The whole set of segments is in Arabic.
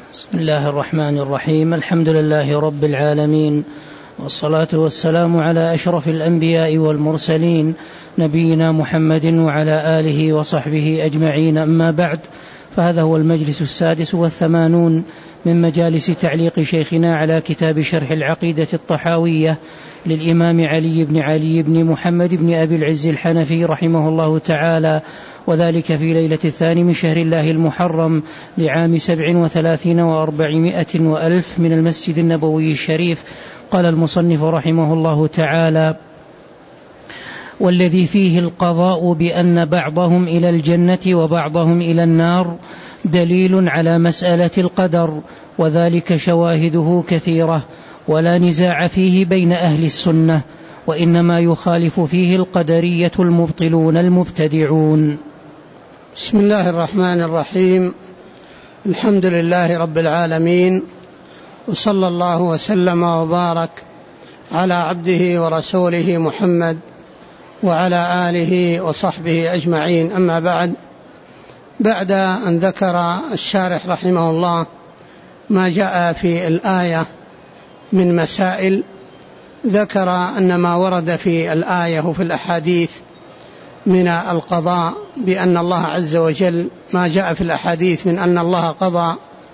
بسم الله الرحمن الرحيم. الحمد لله رب العالمين، والصلاة والسلام على أشرف الأنبياء والمرسلين، نبينا محمد وعلى آله وصحبه أجمعين. أما بعد، فهذا هو المجلس 86 من مجالس تعليق شيخنا على كتاب شرح العقيدة الطحاوية للإمام علي بن محمد بن أبي العز الحنفي رحمه الله تعالى، وذلك في ليلة 2 من شهر الله المحرم لعام 37 و400 وألف من المسجد النبوي الشريف. قال المصنف رحمه الله تعالى: والذي فيه القضاء بأن بعضهم إلى الجنة وبعضهم إلى النار دليل على مسألة القدر، وذلك شواهده كثيرة، ولا نزاع فيه بين أهل السنة، وإنما يخالف فيه القدرية المبطلون المبتدعون. بسم الله الرحمن الرحيم. الحمد لله رب العالمين، وصلى الله وسلم وبارك على عبده ورسوله محمد وعلى آله وصحبه أجمعين. أما بعد أن ذكر الشارح رحمه الله ما جاء في الآية من مسائل، ذكر أن ما ورد في الآية وفي الأحاديث من القضاء بأن الله عز وجل، ما جاء في الأحاديث من أن الله قضى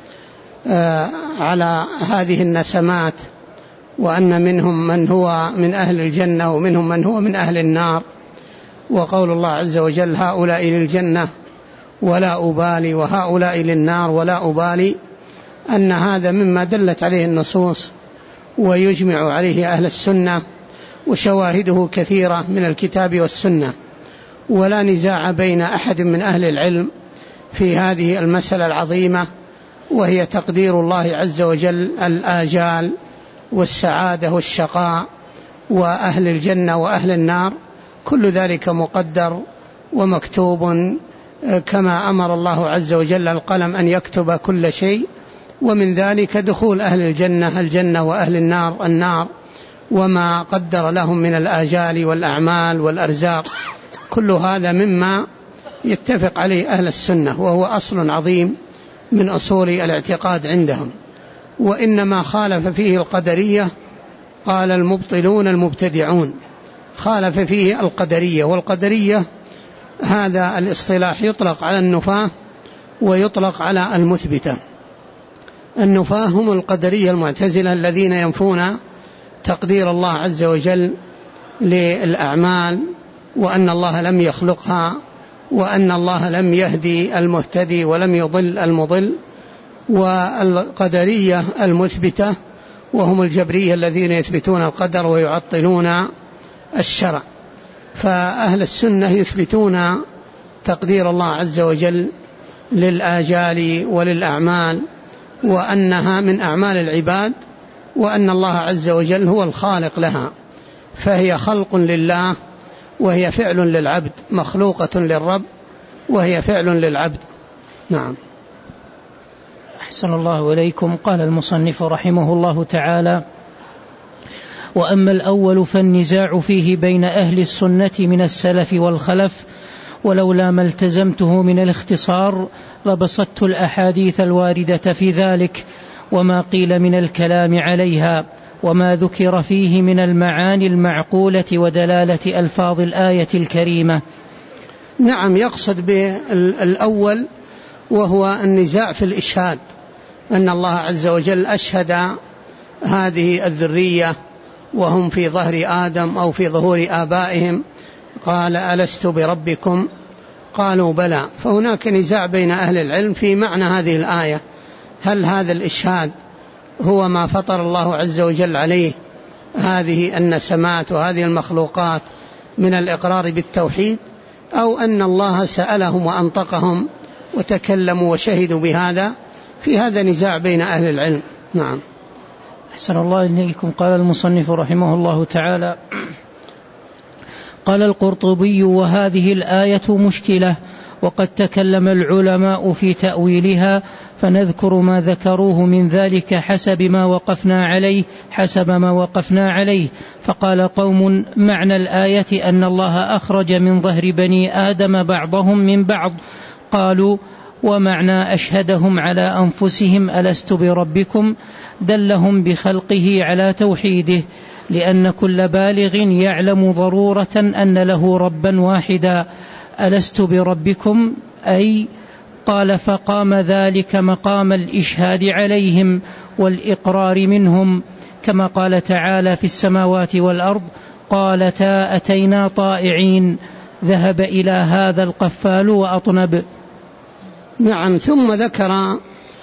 على هذه النسمات، وأن منهم من هو من أهل الجنة ومنهم من هو من أهل النار، وقول الله عز وجل: هؤلاء للجنة ولا أبالي وهؤلاء للنار ولا أبالي، أن هذا مما دلت عليه النصوص ويجمع عليه أهل السنة، وشواهده كثيرة من الكتاب والسنة، ولا نزاع بين أحد من أهل العلم في هذه المسألة العظيمة، وهي تقدير الله عز وجل الآجال والسعادة والشقاء وأهل الجنة وأهل النار، كل ذلك مقدر ومكتوب كما أمر الله عز وجل القلم أن يكتب كل شيء، ومن ذلك دخول أهل الجنة الجنة وأهل النار النار، وما قدر لهم من الآجال والأعمال والأرزاق، كل هذا مما يتفق عليه أهل السنة، وهو أصل عظيم من أصول الاعتقاد عندهم. وإنما خالف فيه القدرية، قال المبطلون المبتدعون، خالف فيه القدرية. والقدرية هذا الاصطلاح يطلق على النفاة ويطلق على المثبتة. النفاة هم القدرية المعتزلة الذين ينفون تقدير الله عز وجل للأعمال، وأن الله لم يخلقها، وأن الله لم يهدي المهتدي ولم يضل المضل. والقدرية المثبتة وهم الجبرية الذين يثبتون القدر ويعطلون الشرع. فأهل السنة يثبتون تقدير الله عز وجل للآجال وللأعمال، وأنها من أعمال العباد، وأن الله عز وجل هو الخالق لها، فهي خلق لله وهي فعل للعبد، مخلوقة للرب وهي فعل للعبد. نعم. أحسن الله إليكم. قال المصنف رحمه الله تعالى: وأما الأول فالنزاع فيه بين أهل السنة من السلف والخلف، ولولا ما التزمته من الاختصار لبسطت الأحاديث الواردة في ذلك، وما قيل من الكلام عليها، وما ذكر فيه من المعاني المعقولة ودلالة ألفاظ الآية الكريمة. نعم، يقصد بالأول وهو النزاع في الإشهاد، أن الله عز وجل أشهد هذه الذرية وهم في ظهر آدم أو في ظهور آبائهم، قال: ألست بربكم؟ قالوا: بلى. فهناك نزاع بين أهل العلم في معنى هذه الآية، هل هذا الإشهاد هو ما فطر الله عز وجل عليه هذه النسمات وهذه المخلوقات من الإقرار بالتوحيد، أو أن الله سألهم وأنطقهم وتكلموا وشهدوا بهذا؟ في هذا نزاع بين أهل العلم. نعم. أحسن الله إليكم. قال المصنف رحمه الله تعالى: قال القرطبي: وهذه الآية مشكلة، وقد تكلم العلماء في تأويلها، فنذكر ما ذكروه من ذلك حسب ما وقفنا عليه. فقال قوم: معنى الآية أن الله أخرج من ظهر بني آدم بعضهم من بعض. قالوا: ومعنى أشهدهم على أنفسهم ألست بربكم دلهم بخلقه على توحيده، لأن كل بالغ يعلم ضرورة أن له ربا واحدا. ألست بربكم أي قال فقام ذلك مقام الإشهاد عليهم والإقرار منهم، كما قال تعالى في السماوات والأرض قالتا أتينا طائعين ذهب إلى هذا القفال وأطنب. نعم. ثم ذكر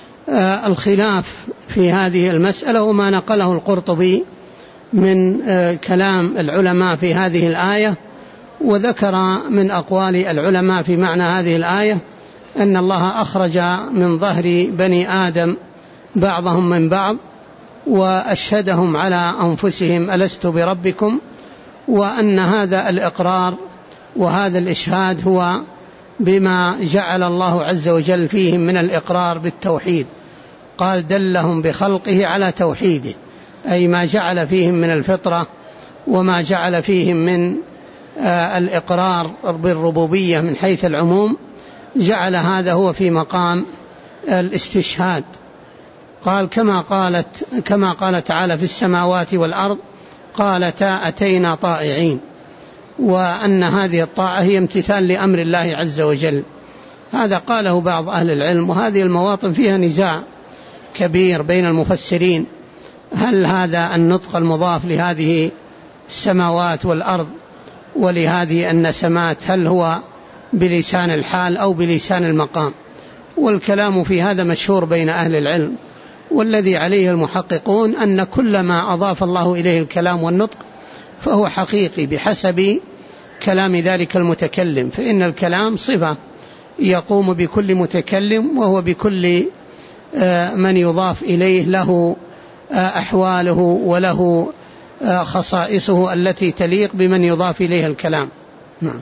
الخلاف في هذه المسألة وما نقله القرطبي من كلام العلماء في هذه الآية، وذكر من أقوال العلماء في معنى هذه الآية أن الله أخرج من ظهر بني آدم بعضهم من بعض وأشهدهم على أنفسهم ألست بربكم، وأن هذا الإقرار وهذا الإشهاد هو بما جعل الله عز وجل فيهم من الإقرار بالتوحيد. قال دلهم بخلقه على توحيده، أي ما جعل فيهم من الفطرة وما جعل فيهم من الإقرار بالربوبية من حيث العموم، جعل هذا هو في مقام الاستشهاد. قال كما قال تعالى في السماوات والأرض قالتا أتينا طائعين، وأن هذه الطاعة هي امتثال لأمر الله عز وجل. هذا قاله بعض أهل العلم، وهذه المواطن فيها نزاع كبير بين المفسرين، هل هذا النطق المضاف لهذه السماوات والأرض ولهذه النسمات هل هو بلسان الحال أو بلسان المقام؟ والكلام في هذا مشهور بين أهل العلم، والذي عليه المحققون أن كل ما أضاف الله إليه الكلام والنطق فهو حقيقي بحسب كلام ذلك المتكلم، فإن الكلام صفة يقوم بكل متكلم، وهو بكل من يضاف إليه له أحواله وله خصائصه التي تليق بمن يضاف إليه الكلام. نعم.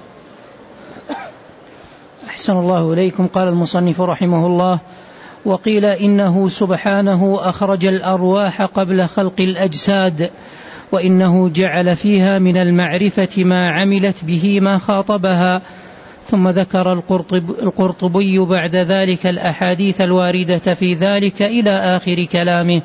أحسن الله إليكم. قال المصنف رحمه الله: وقيل إنه سبحانه أخرج الأرواح قبل خلق الأجساد، وإنه جعل فيها من المعرفة ما عملت به ما خاطبها. ثم ذكر القرطبي بعد ذلك الأحاديث الواردة في ذلك إلى آخر كلامه.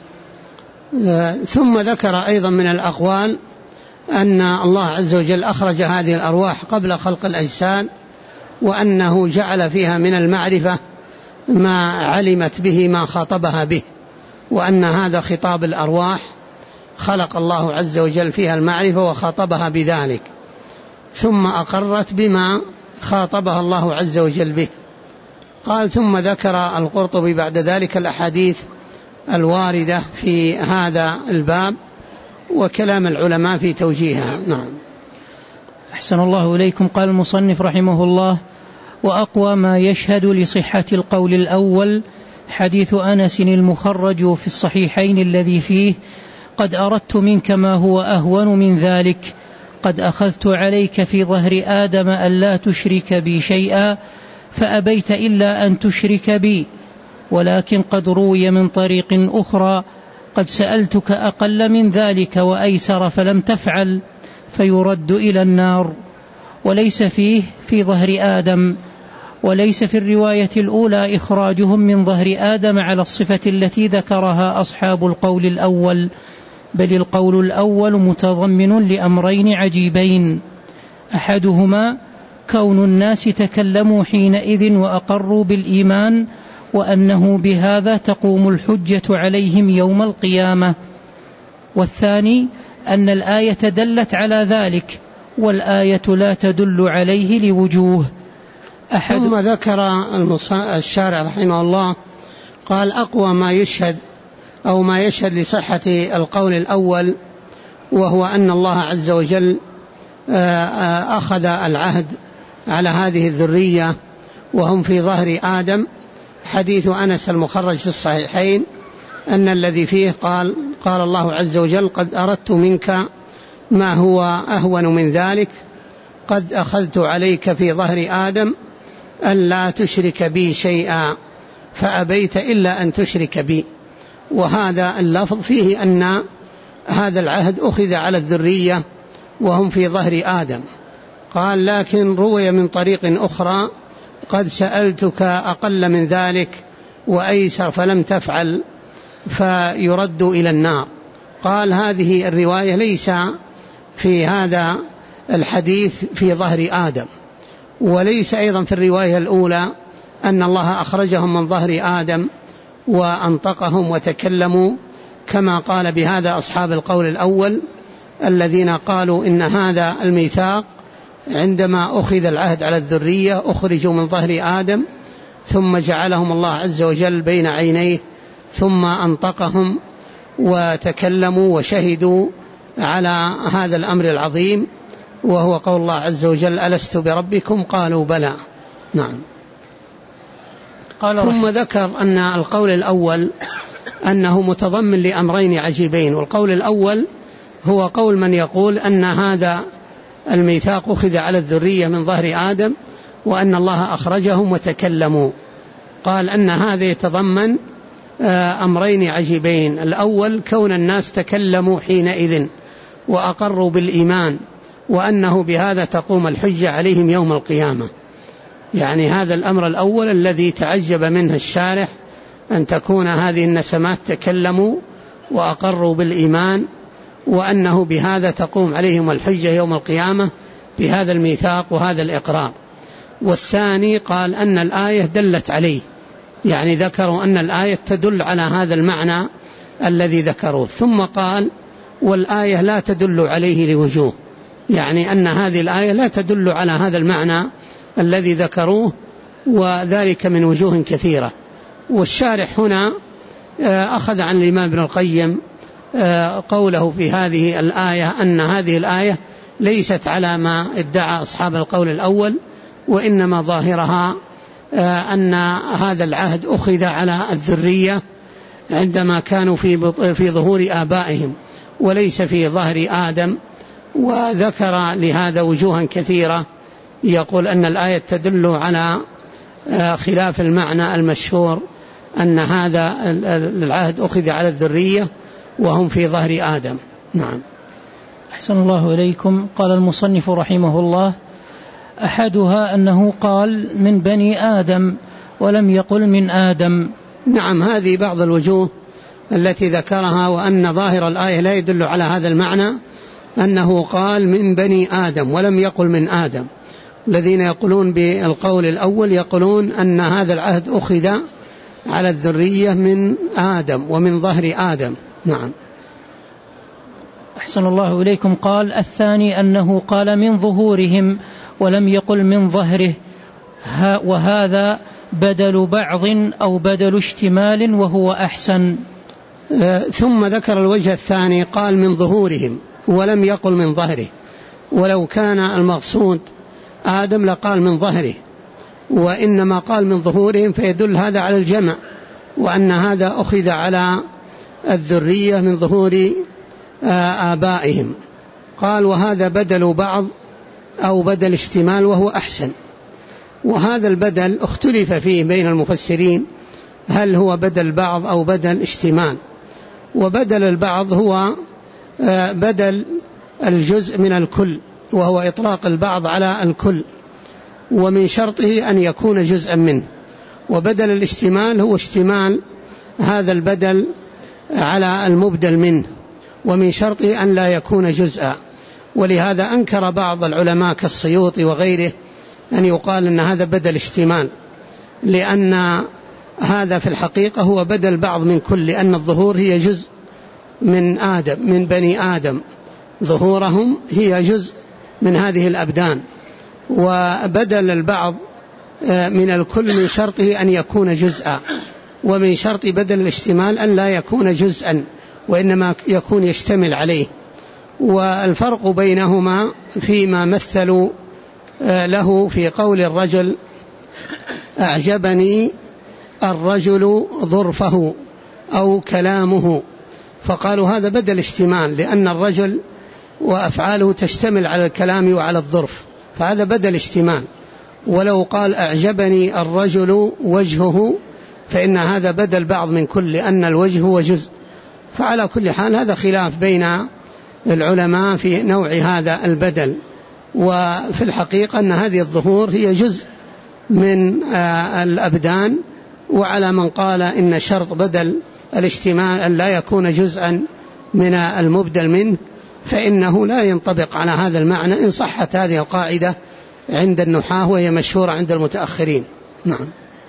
ثم ذكر أيضا من الأقوال أن الله عز وجل أخرج هذه الأرواح قبل خلق الأجساد، وأنه جعل فيها من المعرفة ما علمت به ما خاطبها به، وأن هذا خطاب الأرواح خلق الله عز وجل فيها المعرفة وخاطبها بذلك، ثم أقرت بما خاطبها الله عز وجل به. قال ثم ذكر القرطبي بعد ذلك الأحاديث الواردة في هذا الباب وكلام العلماء في توجيهها. نعم. أحسن الله إليكم. قال المصنف رحمه الله: وأقوى ما يشهد لصحة القول الأول حديث أنس المخرج في الصحيحين الذي فيه: قد أردت منك ما هو أهون من ذلك، قد أخذت عليك في ظهر آدم ألا تشرك بي شيئا فأبيت إلا أن تشرك بي، ولكن قد روي من طريق أخرى: قد سألتك أقل من ذلك وأيسر فلم تفعل، فيرد إلى النار. وليس فيه في ظهر آدم، وليس في الرواية الأولى إخراجهم من ظهر آدم على الصفة التي ذكرها أصحاب القول الأول، بل القول الأول متضمن لأمرين عجيبين: أحدهما كون الناس تكلموا حينئذ وأقروا بالإيمان، وأنه بهذا تقوم الحجة عليهم يوم القيامة، والثاني أن الآية دلت على ذلك، والآية لا تدل عليه لوجوه. ثم ذكر الشارع رحمه الله قال: أقوى ما يشهد أو ما يشهد لصحة القول الأول، وهو أن الله عز وجل أخذ العهد على هذه الذرية وهم في ظهر آدم، حديث أنس المخرج في الصحيحين أن الذي فيه قال الله عز وجل: قد أردت منك ما هو أهون من ذلك، قد أخذت عليك في ظهر آدم ألا تشرك بي شيئا فأبيت إلا أن تشرك بي. وهذا اللفظ فيه أن هذا العهد أخذ على الذرية وهم في ظهر آدم. قال: لكن روي من طريق أخرى قد سألتك أقل من ذلك وأيسر فلم تفعل فيرد إلى النار. قال هذه الرواية ليس في هذا الحديث في ظهر آدم، وليس أيضا في الرواية الأولى أن الله أخرجهم من ظهر آدم وأنطقهم وتكلموا، كما قال بهذا أصحاب القول الأول الذين قالوا إن هذا الميثاق عندما أخذ العهد على الذرية أخرجوا من ظهر آدم ثم جعلهم الله عز وجل بين عينيه ثم أنطقهم وتكلموا وشهدوا على هذا الأمر العظيم، وهو قول الله عز وجل ألست بربكم قالوا بلى. نعم. ثم ذكر أن القول الأول أنه متضمن لأمرين عجيبين، والقول الأول هو قول من يقول أن هذا الميثاق أخذ على الذرية من ظهر آدم وأن الله أخرجهم وتكلموا. قال أن هذا يتضمن أمرين عجيبين: الأول كون الناس تكلموا حينئذ وأقروا بالإيمان وأنه بهذا تقوم الحجة عليهم يوم القيامة، يعني هذا الأمر الأول الذي تعجب منه الشارح، أن تكون هذه النسمات تكلموا وأقروا بالإيمان وأنه بهذا تقوم عليهم الحجة يوم القيامة بهذا الميثاق وهذا الإقرار. والثاني قال أن الآية دلت عليه، يعني ذكروا أن الآية تدل على هذا المعنى الذي ذكروه، ثم قال والآية لا تدل عليه لوجوه، يعني أن هذه الآية لا تدل على هذا المعنى الذي ذكروه، وذلك من وجوه كثيرة. والشارح هنا أخذ عن الإمام ابن القيم قوله في هذه الآية أن هذه الآية ليست على ما ادعى أصحاب القول الأول، وإنما ظاهرها أن هذا العهد أخذ على الذرية عندما كانوا في ظهور آبائهم وليس في ظهر آدم. وذكر لهذا وجوها كثيرة، يقول أن الآية تدل على خلاف المعنى المشهور أن هذا العهد أخذ على الذرية وهم في ظهر آدم. نعم. أحسن الله إليكم. قال المصنف رحمه الله: أحدها أنه قال من بني آدم ولم يقل من آدم. نعم، هذه بعض الوجوه التي ذكرها، وأن ظاهر الآية لا يدل على هذا المعنى، أنه قال من بني آدم ولم يقل من آدم. الذين يقولون بالقول الأول يقولون أن هذا العهد أخذ على الذرية من آدم ومن ظهر آدم. نعم. أحسن الله إليكم. قال الثاني أنه قال من ظهورهم ولم يقل من ظهره، وهذا بدل بعض أو بدل اشتمال وهو أحسن. ثم ذكر الوجه الثاني، قال من ظهورهم ولم يقل من ظهره، ولو كان المقصود آدم لقال من ظهره، وإنما قال من ظهورهم فيدل هذا على الجمع، وأن هذا أخذ على الذرية من ظهور آبائهم. قال وهذا بدل بعض أو بدل اشتمال وهو أحسن. وهذا البدل اختلف فيه بين المفسرين، هل هو بدل بعض أو بدل اشتمال. وبدل البعض هو بدل الجزء من الكل، وهو إطلاق البعض على الكل، ومن شرطه أن يكون جزءا منه. وبدل الاشتمال هو اشتمال هذا البدل على المبدل منه، ومن شرطه أن لا يكون جزءا. ولهذا أنكر بعض العلماء كالسيوطي وغيره أن يقال أن هذا بدل اشتمال، لأن هذا في الحقيقة هو بدل بعض من كل، لأن الظهور هي جزء من آدم، من بني آدم، ظهورهم هي جزء من هذه الأبدان. وبدل البعض من الكل من شرطه أن يكون جزءا، ومن شرط بدل الاشتمال أن لا يكون جزءا وإنما يكون يشتمل عليه. والفرق بينهما فيما مثلوا له في قول الرجل أعجبني الرجل ظرفه أو كلامه، فقالوا هذا بدل اشتمال، لأن الرجل وأفعاله تشتمل على الكلام وعلى الظرف، فهذا بدل اشتمال. ولو قال أعجبني الرجل وجهه فإن هذا بدل بعض من كل، لأن الوجه هو جزء. فعلى كل حال هذا خلاف بين العلماء في نوع هذا البدل. وفي الحقيقة أن هذه الظهور هي جزء من الأبدان، وعلى من قال إن شرط بدل الاشتمال أن لا يكون جزءا من المبدل منه، فإنه لا ينطبق على هذا المعنى إن صحت هذه القاعدة عند النحاة، وهي مشهورة عند المتأخرين. نعم.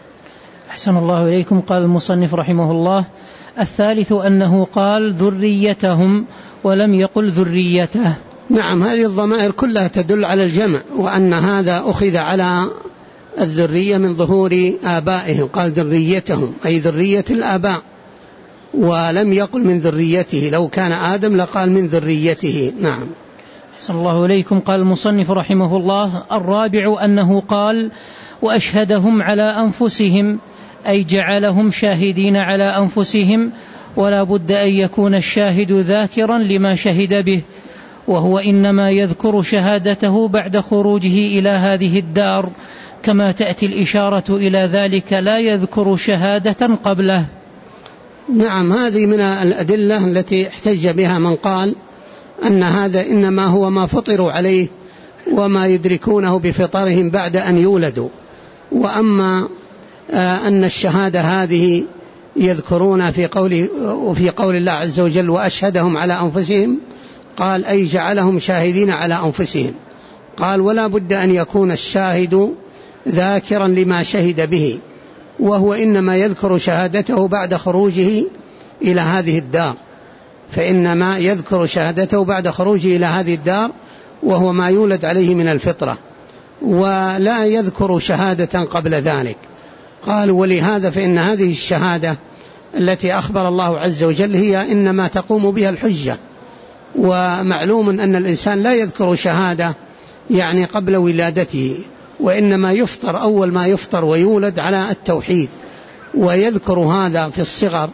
أحسن الله إليكم. قال المصنف رحمه الله: الثالث أنه قال ذريتهم ولم يقل ذريته. نعم، هذه الضمائر كلها تدل على الجمع، وأن هذا أخذ على الذرية من ظهور آبائهم، قال ذريتهم أي ذرية الآباء، ولم يقل من ذريته، لو كان آدم لقال من ذريته. نعم. أحسن الله إليكم. قال المصنف رحمه الله: الرابع أنه قال وأشهدهم على أنفسهم، أي جعلهم شاهدين على أنفسهم، ولا بد أن يكون الشاهد ذاكرا لما شهد به، وهو إنما يذكر شهادته بعد خروجه إلى هذه الدار، كما تأتي الإشارة إلى ذلك، لا يذكر شهادة قبله. نعم، هذه من الأدلة التي احتج بها من قال أن هذا إنما هو ما فطروا عليه وما يدركونه بفطرهم بعد أن يولدوا، وأما أن الشهادة هذه يذكرون في قول الله عز وجل وأشهدهم على أنفسهم، قال أي جعلهم شاهدين على أنفسهم، قال ولا بد أن يكون الشاهد ذاكرا لما شهد به، وهو إنما يذكر شهادته بعد خروجه إلى هذه الدار، فإنما يذكر شهادته بعد خروجه إلى هذه الدار، وهو ما يولد عليه من الفطرة، ولا يذكر شهادة قبل ذلك. قال ولهذا فإن هذه الشهادة التي أخبر الله عز وجل هي إنما تقوم بها الحجة، ومعلوم أن الإنسان لا يذكر شهادة يعني قبل ولادته، وإنما يفطر أول ما يفطر ويولد على التوحيد، ويذكر هذا في الصغر،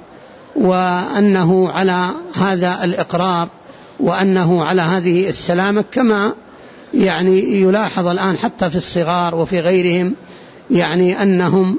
وأنه على هذا الإقرار، وأنه على هذه السلامة، كما يعني يلاحظ الآن حتى في الصغار وفي غيرهم، يعني أنهم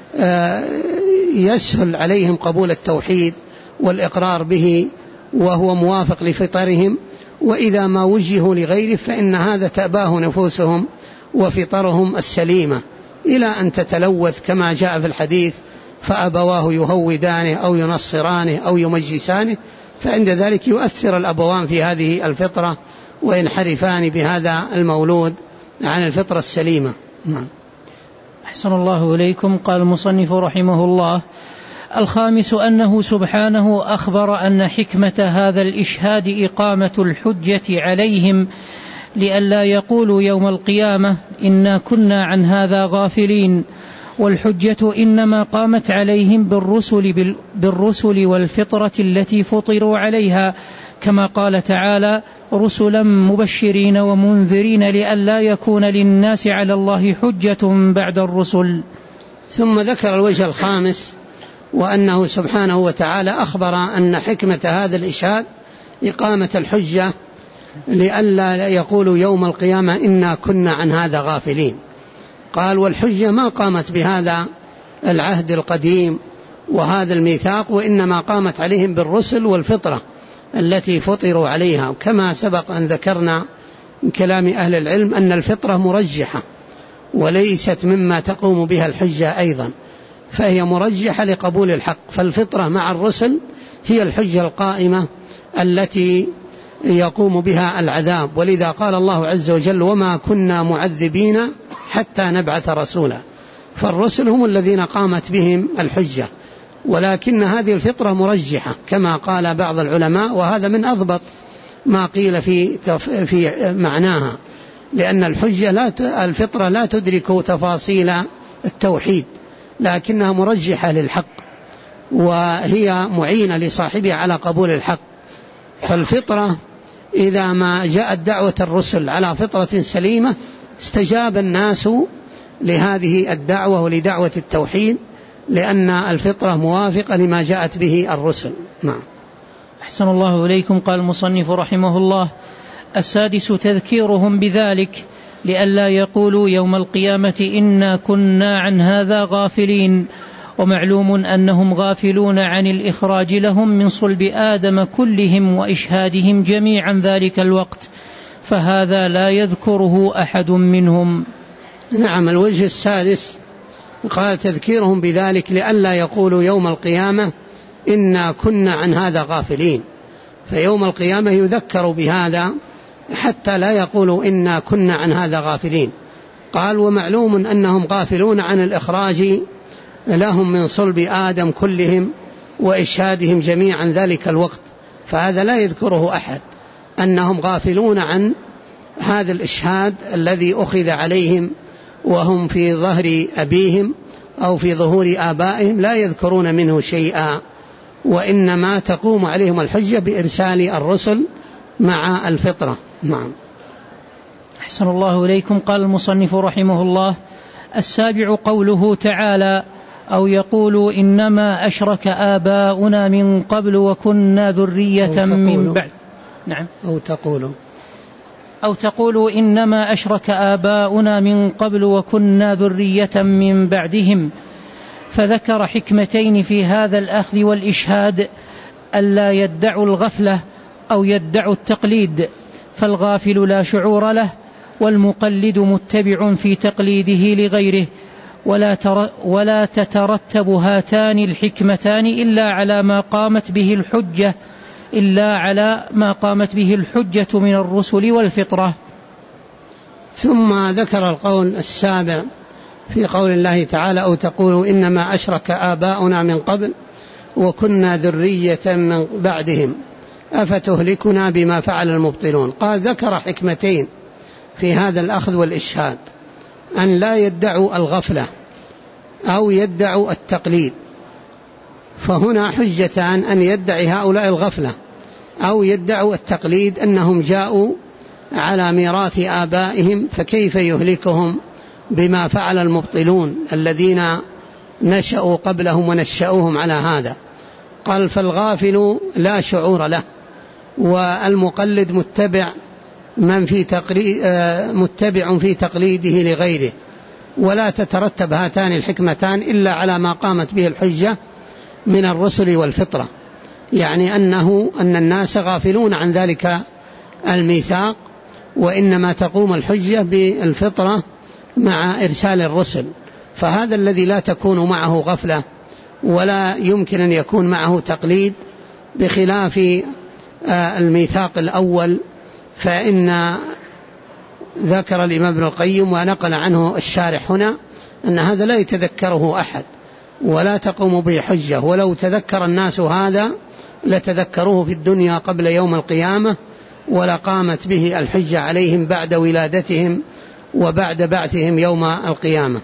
يسهل عليهم قبول التوحيد والإقرار به، وهو موافق لفطرهم، وإذا ما وجهوا لغيره فإن هذا تأباه نفوسهم وفطرهم السليمة، إلى أن تتلوث كما جاء في الحديث فأبواه يهودانه أو ينصرانه أو يمجسانه، فعند ذلك يؤثر الأبوان في هذه الفطرة وينحرفان بهذا المولود عن الفطرة السليمة. نعم. أحسن الله إليكم. قال المصنف رحمه الله: الخامس أنه سبحانه أخبر أن حكمة هذا الإشهاد إقامة الحجة عليهم، لئلا يقولوا يوم القيامة إنا كنا عن هذا غافلين، والحجة إنما قامت عليهم بالرسل والفطرة التي فطروا عليها، كما قال تعالى: رسلا مبشرين ومنذرين لئلا يكون للناس على الله حجة بعد الرسل. ثم ذكر الوجه الخامس، وأنه سبحانه وتعالى أخبر أن حكمة هذا الإشهاد إقامة الحجة لئلا يقولوا يوم القيامة إنا كنا عن هذا غافلين. قال والحجة ما قامت بهذا العهد القديم وهذا الميثاق، وإنما قامت عليهم بالرسل والفطرة التي فطروا عليها، كما سبق أن ذكرنا من كلام أهل العلم أن الفطرة مرجحة وليست مما تقوم بها الحجة أيضا، فهي مرجحة لقبول الحق، فالفطرة مع الرسل هي الحجة القائمة التي يقوم بها العذاب، ولذا قال الله عز وجل وما كنا معذبين حتى نبعث رسولا، فالرسل هم الذين قامت بهم الحجة، ولكن هذه الفطرة مرجحة كما قال بعض العلماء، وهذا من أضبط ما قيل في معناها، لأن الفطرة لا تدرك تفاصيل التوحيد، لكنها مرجحة للحق، وهي معينة لصاحبها على قبول الحق. فالفطرة إذا ما جاءت دعوة الرسل على فطرة سليمة استجاب الناس لهذه الدعوة ولدعوة التوحيد، لأن الفطرة موافقة لما جاءت به الرسل. نعم. أحسن الله إليكم. قال المصنف رحمه الله: السادس تذكيرهم بذلك لئلا يقولوا يوم القيامة إنا كنا عن هذا غافلين، ومعلوم أنهم غافلون عن الإخراج لهم من صلب آدم كلهم وإشهادهم جميعا ذلك الوقت، فهذا لا يذكره أحد منهم. نعم. الوجه السادس قال تذكيرهم بذلك لئلا يقولوا يوم القيامة إنا كنا عن هذا غافلين، فيوم القيامة يذكر بهذا حتى لا يقولوا إنا كنا عن هذا غافلين. قال ومعلوم أنهم غافلون عن الإخراج لهم من صلب آدم كلهم وإشهادهم جميعا ذلك الوقت، فهذا لا يذكره أحد، أنهم غافلون عن هذا الإشهاد الذي أخذ عليهم وهم في ظهر أبيهم أو في ظهور آبائهم، لا يذكرون منه شيئا، وإنما تقوم عليهم الحجة بإرسال الرسل مع الفطرة. نعم. أحسن الله إليكم. قال المصنف رحمه الله: السابع قوله تعالى: أو يقولوا إنما أشرك آباؤنا من قبل وكنا ذرية من بعد. نعم. أو تقولوا إنما أشرك آباؤنا من قبل وكنا ذرية من بعدهم. فذكر حكمتين في هذا الأخذ والإشهاد: ألا يدعوا الغفلة أو يدعوا التقليد، فالغافل لا شعور له، والمقلد متبع في تقليده لغيره، ولا تترتب هاتان الحكمتان إلا على ما قامت به الحجة من الرسل والفطرة. ثم ذكر القول السابع في قول الله تعالى: أو تقولوا إنما أشرك آباؤنا من قبل وكنا ذرية من بعدهم أفتهلكنا بما فعل المبطلون. قال ذكر حكمتين في هذا الأخذ والإشهاد: أن لا يدعوا الغفلة أو يدعوا التقليد، فهنا حجتان: أن يدعي هؤلاء الغفلة أو يدعوا التقليد، أنهم جاءوا على ميراث آبائهم، فكيف يهلكهم بما فعل المبطلون الذين نشأوا قبلهم ونشأوهم على هذا. قال فالغافل لا شعور له، والمقلد متبع في تقليده لغيره، ولا تترتب هاتان الحكمتان إلا على ما قامت به الحجة من الرسل والفطرة، يعني أن الناس غافلون عن ذلك الميثاق، وإنما تقوم الحجة بالفطرة مع إرسال الرسل، فهذا الذي لا تكون معه غفلة ولا يمكن أن يكون معه تقليد، بخلاف الميثاق الأول، فإن ذكر الإمام ابن القيم ونقل عنه الشارح هنا أن هذا لا يتذكره أحد ولا تقوم به حجة، ولو تذكر الناس هذا لتذكروه في الدنيا قبل يوم القيامة، ولقامت به الحجة عليهم بعد ولادتهم وبعد بعثهم يوم القيامة.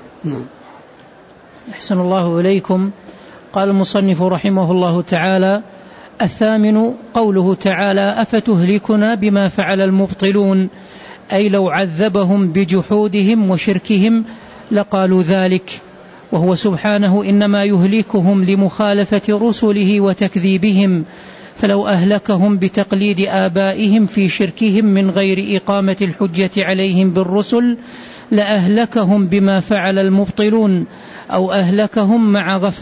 أحسن الله إليكم. قال المصنف رحمه الله تعالى: الثامن قوله تعالى: أفتهلكنا بما فعل المبطلون، أي لو عذبهم بجحودهم وشركهم لقالوا ذلك، وهو سبحانه إنما يهلكهم لمخالفة رسله وتكذيبهم، فلو أهلكهم بتقليد آبائهم في شركهم من غير إقامة الحجة عليهم بالرسل لأهلكهم بما فعل المبطلون، أو أهلكهم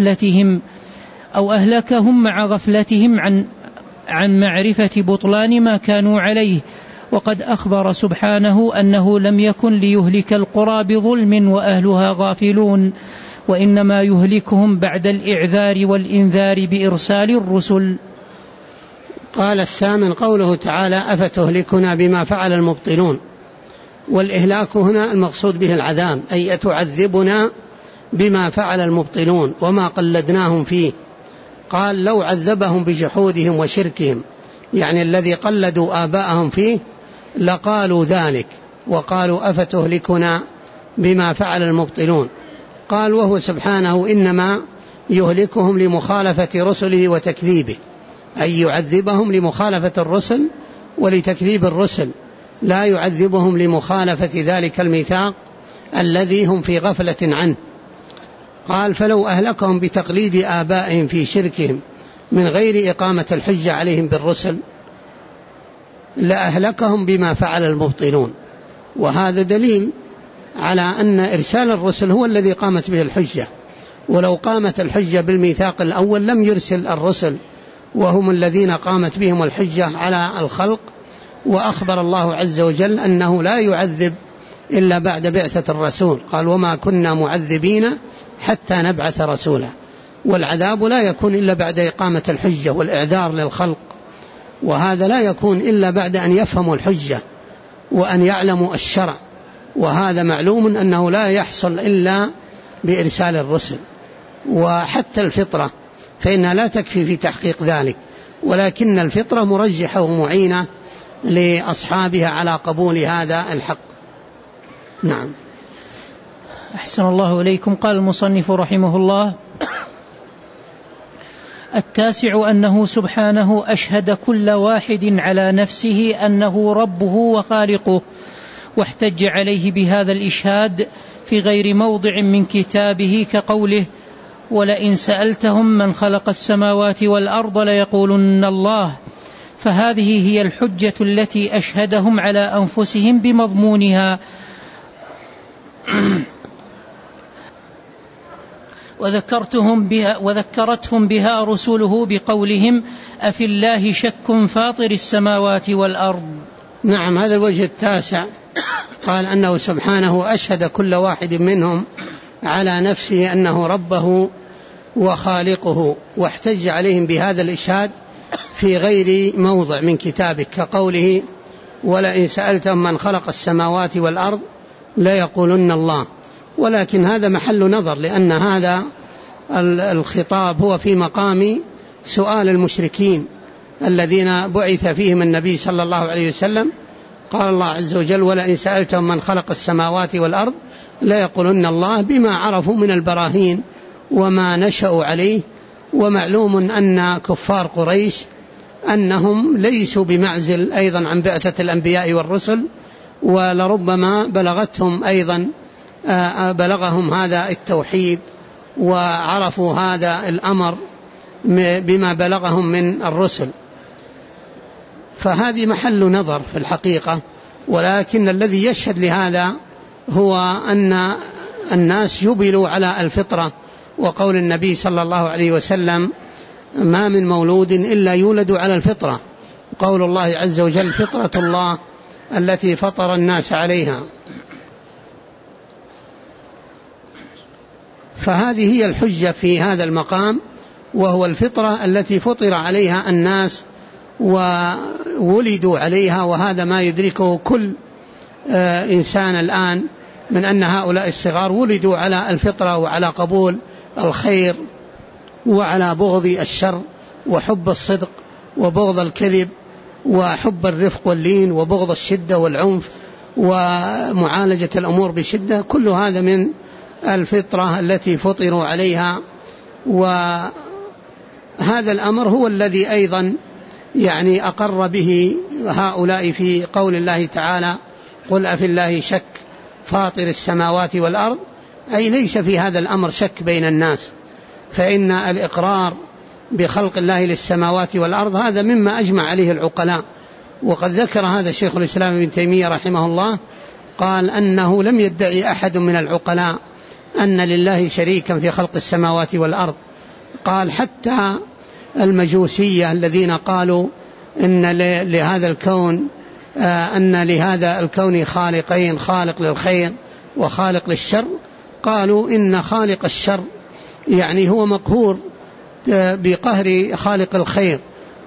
مع غفلتهم عن معرفة بطلان ما كانوا عليه. وقد أخبر سبحانه أنه لم يكن ليهلك القرى بظلم وأهلها غافلون، وإنما يهلكهم بعد الإعذار والإنذار بإرسال الرسل. قال الثامن قوله تعالى: أفتهلكنا بما فعل المبطلون، والإهلاك هنا المقصود به العذاب، أي أتعذبنا بما فعل المبطلون وما قلدناهم فيه. قال لو عذبهم بجحودهم وشركهم، يعني الذي قلدوا آباءهم فيه، لقالوا ذلك وقالوا أفتهلكنا بما فعل المبطلون. قال وهو سبحانه إنما يهلكهم لمخالفة رسله وتكذيبه، أي يعذبهم لمخالفة الرسل ولتكذيب الرسل، لا يعذبهم لمخالفة ذلك الميثاق الذي هم في غفلة عنه. قال فلو أهلكهم بتقليد آبائهم في شركهم من غير إقامة الحجة عليهم بالرسل لأهلكهم بما فعل المبطلون. وهذا دليل على أن إرسال الرسل هو الذي قامت به الحجة، ولو قامت الحجة بالميثاق الأول لم يرسل الرسل، وهم الذين قامت بهم الحجة على الخلق. وأخبر الله عز وجل أنه لا يعذب إلا بعد بعثة الرسول، قال وما كنا معذبين حتى نبعث رسولا. والعذاب لا يكون إلا بعد إقامة الحجة والإعذار للخلق، وهذا لا يكون إلا بعد أن يفهموا الحجة وأن يعلموا الشرع، وهذا معلوم أنه لا يحصل إلا بإرسال الرسل. وحتى الفطرة فإنها لا تكفي في تحقيق ذلك، ولكن الفطرة مرجحة ومعينة لأصحابها على قبول هذا الحق. نعم. أحسن الله إليكم. قال المصنف رحمه الله: 9 أنه سبحانه أشهد كل واحد على نفسه أنه ربه وخالقه، واحتج عليه بهذا الإشهاد في غير موضع من كتابه كقوله: ولئن سألتهم من خلق السماوات والأرض ليقولن الله. فهذه هي الحجة التي أشهدهم على أنفسهم بمضمونها، وذكرتهم بها رسوله بقولهم: أفي الله شك فاطر السماوات والأرض. نعم، هذا الوجه 9. قال أنه سبحانه أشهد كل واحد منهم على نفسه أنه ربه وخالقه، واحتج عليهم بهذا الإشهاد في غير موضع من كتابك كقوله: ولئن سألتهم من خلق السماوات والأرض ليقولن الله. ولكن هذا محل نظر، لأن هذا الخطاب هو في مقام سؤال المشركين الذين بعث فيهم النبي صلى الله عليه وسلم. قال الله عز وجل: ولئن سألتهم من خلق السماوات والأرض ليقولن الله، بما عرفوا من البراهين وما نشأوا عليه. ومعلوم أن كفار قريش أنهم ليسوا بمعزل أيضا عن بعثة الأنبياء والرسل، ولربما بلغهم هذا التوحيد وعرفوا هذا الأمر بما بلغهم من الرسل، فهذه محل نظر في الحقيقة. ولكن الذي يشهد لهذا هو أن الناس يبلوا على الفطرة، وقول النبي صلى الله عليه وسلم: ما من مولود إلا يولد على الفطرة. قول الله عز وجل: فطرة الله التي فطر الناس عليها. فهذه هي الحجة في هذا المقام، وهو الفطرة التي فطر عليها الناس وولدوا عليها. وهذا ما يدركه كل إنسان الآن، من أن هؤلاء الصغار ولدوا على الفطرة وعلى قبول الخير وعلى بغض الشر وحب الصدق وبغض الكذب وحب الرفق واللين وبغض الشدة والعنف ومعالجة الأمور بشدة. كل هذا من الفطرة التي فطروا عليها. وهذا الأمر هو الذي أيضا أقر به هؤلاء في قول الله تعالى: قل أفي الله شك فاطر السماوات والأرض، أي ليس في هذا الأمر شك بين الناس، فإن الإقرار بخلق الله للسماوات والأرض هذا مما أجمع عليه العقلاء. وقد ذكر هذا شيخ الإسلام ابن تيمية رحمه الله، قال أنه لم يدعي أحد من العقلاء أن لله شريكا في خلق السماوات والأرض. قال حتى المجوسية الذين قالوا إن لهذا الكون أن لهذا الكون خالقين، خالق للخير وخالق للشر، قالوا إن خالق الشر هو مقهور بقهر خالق الخير،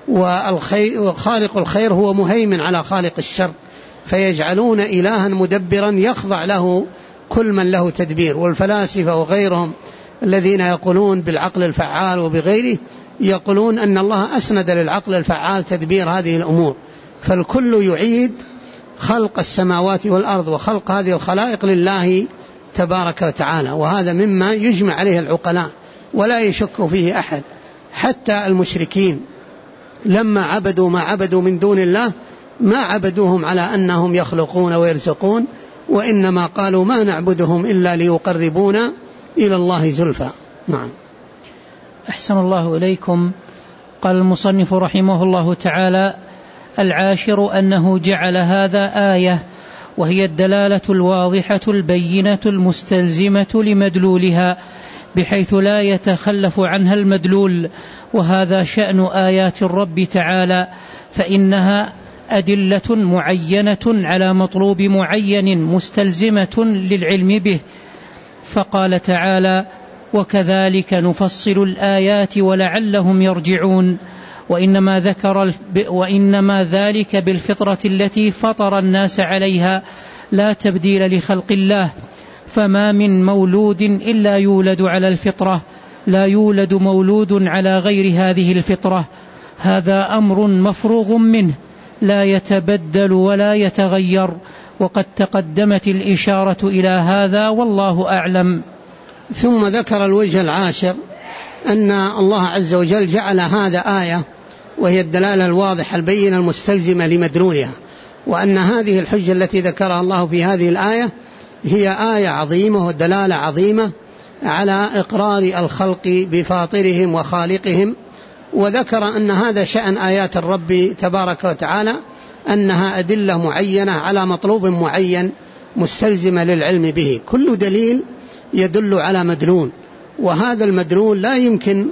وخالق الخير هو مهيمن على خالق الشر، فيجعلون إلها مدبرا يخضع له كل من له تدبير. والفلاسفة وغيرهم الذين يقولون بالعقل الفعال وبغيره يقولون أن الله أسند للعقل الفعال تدبير هذه الأمور. فالكل يعيد خلق السماوات والأرض وخلق هذه الخلائق لله تبارك وتعالى، وهذا مما يجمع عليه العقلاء ولا يشك فيه أحد. حتى المشركين لما عبدوا ما عبدوا من دون الله ما عبدوهم على أنهم يخلقون ويرزقون، وإنما قالوا ما نعبدهم إلا ليقربونا إلى الله زلفى. نعم. أحسن الله إليكم. قال المصنف رحمه الله تعالى: 10 أنه جعل هذا آية، وهي الدلالة الواضحة البينة المستلزمة لمدلولها بحيث لا يتخلف عنها المدلول، وهذا شأن آيات الرب تعالى، فإنها أدلة معينة على مطلوب معين مستلزمة للعلم به. فقال تعالى: وكذلك نفصل الآيات ولعلهم يرجعون. وإنما ذلك بالفطرة التي فطر الناس عليها لا تبديل لخلق الله، فما من مولود إلا يولد على الفطرة، لا يولد مولود على غير هذه الفطرة. هذا أمر مفروغ منه لا يتبدل ولا يتغير، وقد تقدمت الإشارة إلى هذا والله أعلم. ثم ذكر الوجه العاشر أن الله عز وجل جعل هذا آية، وهي الدلالة الواضحة البينة المستلزمة لمدلولها، وأن هذه الحجة التي ذكرها الله في هذه الآية هي آية عظيمة ودلالة عظيمة على إقرار الخلق بفاطرهم وخالقهم. وذكر أن هذا شأن آيات الرب تبارك وتعالى، أنها أدلة معينة على مطلوب معين مستلزمة للعلم به. كل دليل يدل على مدلول، وهذا المدلول لا يمكن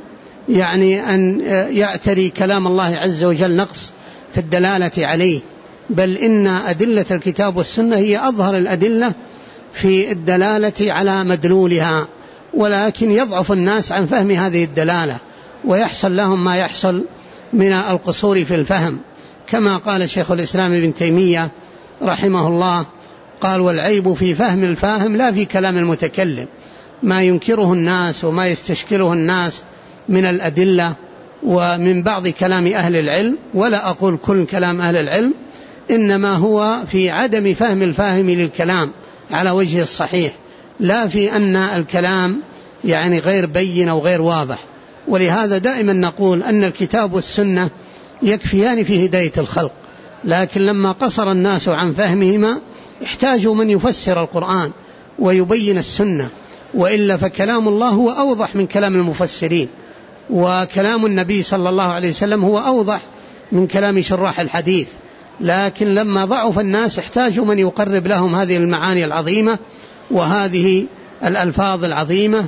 أن يعتري كلام الله عز وجل نقص في الدلالة عليه، بل إن أدلة الكتاب والسنة هي أظهر الأدلة في الدلالة على مدلولها، ولكن يضعف الناس عن فهم هذه الدلالة، ويحصل لهم ما يحصل من القصور في الفهم، كما قال شيخ الإسلام ابن تيمية رحمه الله، قال: والعيب في فهم الفاهم لا في كلام المتكلم، ما ينكره الناس وما يستشكله الناس من الأدلة ومن بعض كلام أهل العلم، ولا أقول كل كلام أهل العلم، إنما هو في عدم فهم الفاهم للكلام على وجه الصحيح، لا في أن الكلام غير بين أو غير واضح. ولهذا دائما نقول أن الكتاب والسنة يكفيان في هداية الخلق، لكن لما قصر الناس عن فهمهما احتاجوا من يفسر القرآن ويبين السنة، وإلا فكلام الله هو أوضح من كلام المفسرين، وكلام النبي صلى الله عليه وسلم هو أوضح من كلام شراح الحديث. لكن لما ضعف الناس احتاجوا من يقرب لهم هذه المعاني العظيمة وهذه الألفاظ العظيمة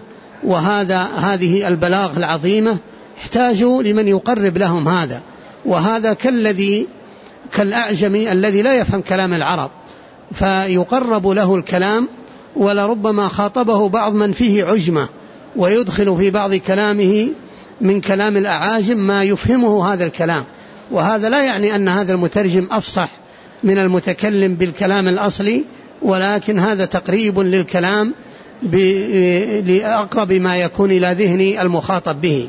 وهذه البلاغ العظيمة، احتاجوا لمن يقرب لهم هذا. وهذا كالأعجمي الذي لا يفهم كلام العرب، فيقرب له الكلام، ولربما خاطبه بعض من فيه عجمة ويدخل في بعض كلامه من كلام الأعاجم ما يفهمه هذا الكلام. وهذا لا يعني أن هذا المترجم أفصح من المتكلم بالكلام الأصلي، ولكن هذا تقريب للكلام لأقرب ما يكون إلى ذهن المخاطب به.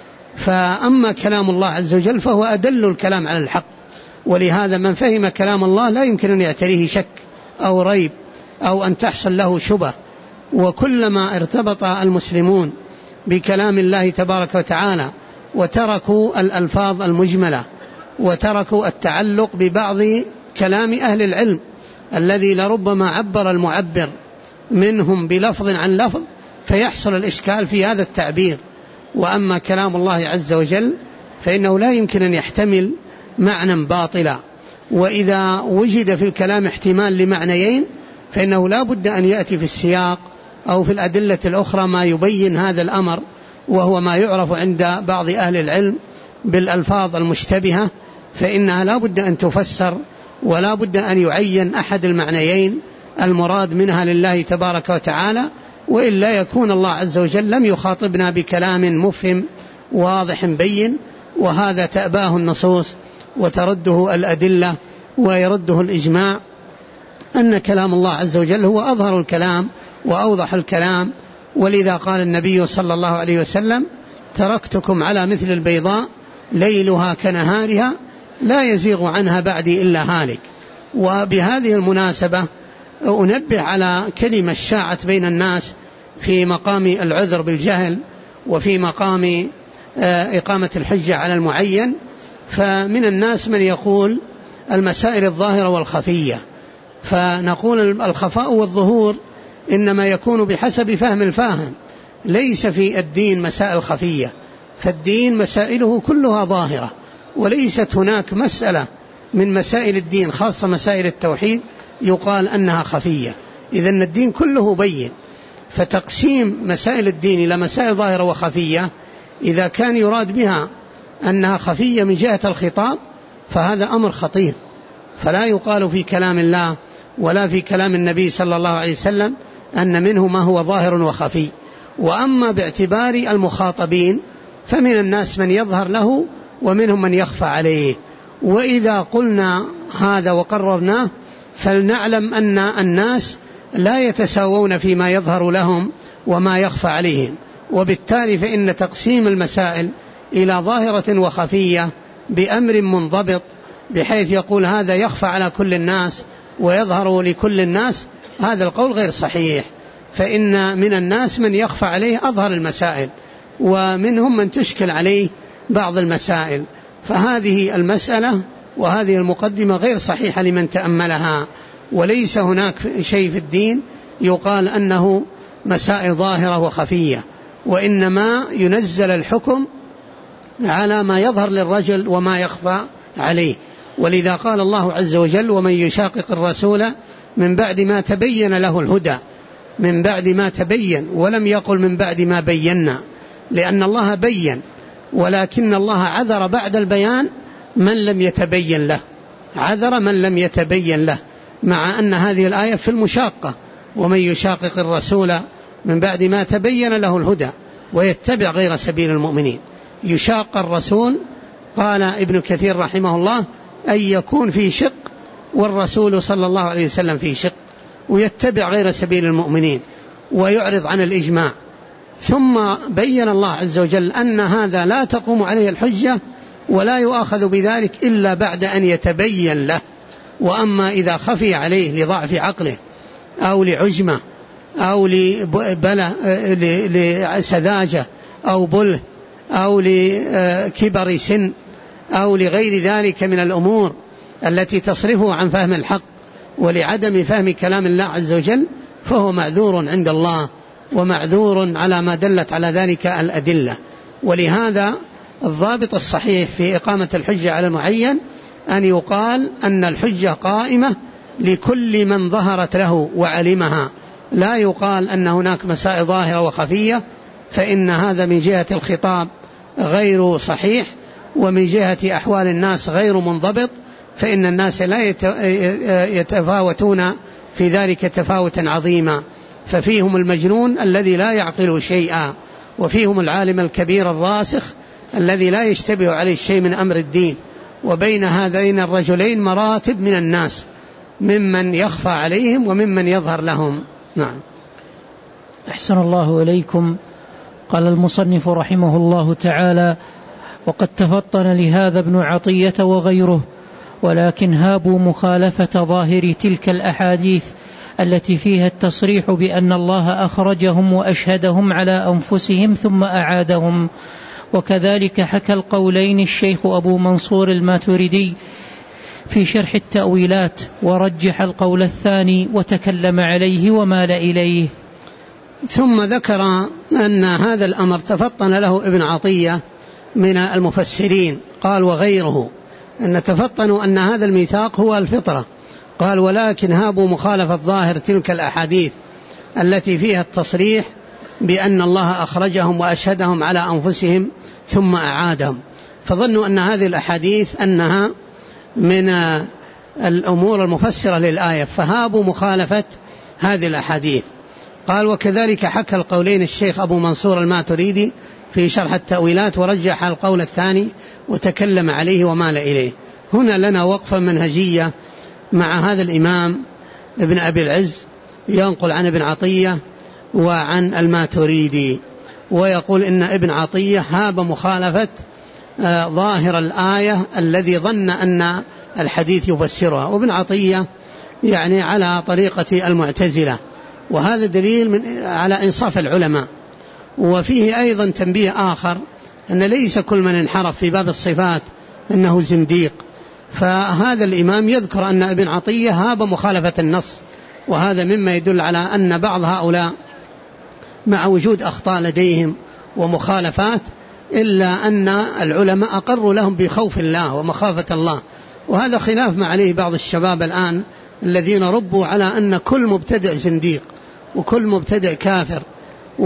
فأما كلام الله عز وجل فهو أدل الكلام على الحق، ولهذا من فهم كلام الله لا يمكن أن يعتريه شك أو ريب أو أن تحصل له شبه. وكلما ارتبط المسلمون بكلام الله تبارك وتعالى وتركوا الألفاظ المجملة وتركوا التعلق ببعض كلام أهل العلم الذي لربما عبر المعبر منهم بلفظ عن لفظ فيحصل الإشكال في هذا التعبير. وأما كلام الله عز وجل فإنه لا يمكن أن يحتمل معنى باطلا، وإذا وجد في الكلام احتمال لمعنيين فإنه لا بد أن يأتي في السياق أو في الأدلة الأخرى ما يبين هذا الأمر، وهو ما يعرف عند بعض أهل العلم بالألفاظ المشتبهة، فإنها لا بد أن تفسر ولا بد أن يعين أحد المعنيين المراد منها لله تبارك وتعالى، وإلا يكون الله عز وجل لم يخاطبنا بكلام مفهم واضح بين. وهذا تأباه النصوص وترده الأدلة ويرده الإجماع، أن كلام الله عز وجل هو أظهر الكلام وأوضح الكلام. ولذا قال النبي صلى الله عليه وسلم: تركتكم على مثل البيضاء ليلها كنهارها لا يزيغ عنها بعدي إلا هالك. وبهذه المناسبة أنبه على كلمة شاعت بين الناس في مقام العذر بالجهل وفي مقام إقامة الحجة على المعين. فمن الناس من يقول المسائل الظاهرة والخفية، فنقول الخفاء والظهور إنما يكون بحسب فهم الفاهم، ليس في الدين مسائل خفية، فالدين مسائله كلها ظاهرة، وليست هناك مسألة من مسائل الدين خاصة مسائل التوحيد يقال أنها خفية. إذن الدين كله بين، فتقسيم مسائل الدين إلى مسائل ظاهرة وخفية إذا كان يراد بها أنها خفية من جهة الخطاب فهذا أمر خطير، فلا يقال في كلام الله ولا في كلام النبي صلى الله عليه وسلم أن منه ما هو ظاهر وخفي. وأما باعتبار المخاطبين فمن الناس من يظهر له ومنهم من يخفى عليه. وإذا قلنا هذا وقررناه فلنعلم أن الناس لا يتساوون فيما يظهر لهم وما يخفى عليهم، وبالتالي فإن تقسيم المسائل إلى ظاهرة وخفية بأمر منضبط بحيث يقول هذا يخفى على كل الناس ويظهر لكل الناس، هذا القول غير صحيح. فإن من الناس من يخفى عليه أظهر المسائل، ومنهم من تشكل عليه بعض المسائل. فهذه المسألة وهذه المقدمة غير صحيحة لمن تأملها، وليس هناك شيء في الدين يقال أنه مسائل ظاهرة وخفية، وإنما ينزل الحكم على ما يظهر للرجل وما يخفى عليه. ولذا قال الله عز وجل ومن يشاقق الرسول من بعد ما تبين له الهدى، من بعد ما تبين، ولم يقل من بعد ما بينا، لأن الله بين، ولكن الله عذر بعد البيان من لم يتبين له، عذر من لم يتبين له، مع أن هذه الآية في المشاقة ومن يشاقق الرسول من بعد ما تبين له الهدى ويتبع غير سبيل المؤمنين. يشاق الرسول قال ابن كثير رحمه الله أن يكون في شق والرسول صلى الله عليه وسلم في شق، ويتبع غير سبيل المؤمنين ويعرض عن الإجماع. ثم بين الله عز وجل أن هذا لا تقوم عليه الحجة ولا يؤاخذ بذلك إلا بعد أن يتبين له. وأما إذا خفي عليه لضعف عقله أو لعجمة أو لسذاجة أو بله أو لكبر سن أو لغير ذلك من الأمور التي تصرفه عن فهم الحق ولعدم فهم كلام الله عز وجل، فهو معذور عند الله ومعذور على ما دلت على ذلك الأدلة. ولهذا الضابط الصحيح في إقامة الحجة على المعين أن يقال أن الحجة قائمة لكل من ظهرت له وعلمها، لا يقال أن هناك مسائل ظاهرة وخفية، فإن هذا من جهة الخطاب غير صحيح، ومن جهة أحوال الناس غير منضبط، فإن الناس لا يتفاوتون في ذلك تفاوتا عظيما. ففيهم المجنون الذي لا يعقل شيئا، وفيهم العالم الكبير الراسخ الذي لا يشتبه عليه شيء من أمر الدين. وبين هذين الرجلين مراتب من الناس، ممن يخفى عليهم وممن يظهر لهم. نعم. أحسن الله إليكم. قال المصنف رحمه الله تعالى: وقد تفطن لهذا ابن عطية وغيره، ولكن هابوا مخالفة ظاهر تلك الأحاديث التي فيها التصريح بأن الله أخرجهم وأشهدهم على أنفسهم ثم أعادهم. وكذلك حكى القولين الشيخ أبو منصور الماتريدي في شرح التأويلات، ورجح القول الثاني وتكلم عليه ومال إليه. ثم ذكر أن هذا الأمر تفطن له ابن عطية من المفسرين، قال وغيره، أن تفطنوا أن هذا الميثاق هو الفطرة. قال ولكن هابوا مخالفة ظاهر تلك الأحاديث التي فيها التصريح بأن الله أخرجهم وأشهدهم على أنفسهم ثم أعادهم، فظنوا أن هذه الأحاديث أنها من الأمور المفسرة للآية، فهابوا مخالفة هذه الأحاديث. قال وكذلك حكى القولين الشيخ أبو منصور الماتريدي في شرح التأويلات، ورجح القول الثاني وتكلم عليه ومال إليه. هنا لنا وقفة منهجية مع هذا الإمام ابن أبي العز، ينقل عن ابن عطية وعن الماتريدي، ويقول إن ابن عطية هاب مخالفة ظاهر الآية الذي ظن أن الحديث يفسرها، وابن عطية يعني على طريقة المعتزلة، وهذا دليل على إنصاف العلماء. وفيه أيضا تنبيه آخر، أن ليس كل من انحرف في باب الصفات أنه زنديق. فهذا الإمام يذكر أن ابن عطية هاب مخالفة النص، وهذا مما يدل على أن بعض هؤلاء مع وجود أخطاء لديهم ومخالفات، إلا أن العلماء أقروا لهم بخوف الله ومخافة الله. وهذا خلاف ما عليه بعض الشباب الآن الذين ربوا على أن كل مبتدع زنديق وكل مبتدع كافر،